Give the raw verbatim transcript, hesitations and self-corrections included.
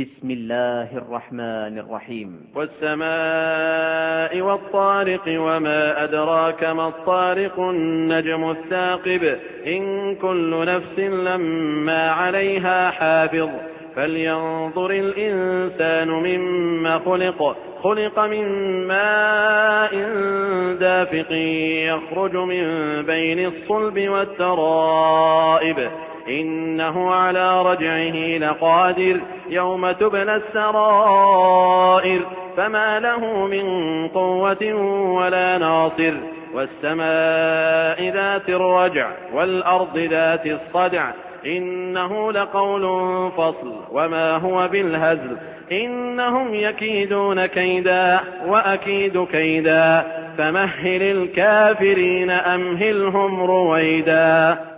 بسم الله الرحمن الرحيم. والسماء والطارق وما أدراك ما الطارق النجم الثاقب إن كل نفس لما عليها حافظ فلينظر الإنسان مما خلق خلق من ماء دافق يخرج من بين الصلب والترائب إنه على رجعه لقادر يوم تبلى السرائر فما له من قوة ولا ناصر والسماء ذات الرجع والأرض ذات الصدع إنه لقول فصل وما هو بالهزل إنهم يكيدون كيدا وأكيد كيدا فمهل الكافرين أمهلهم رويدا.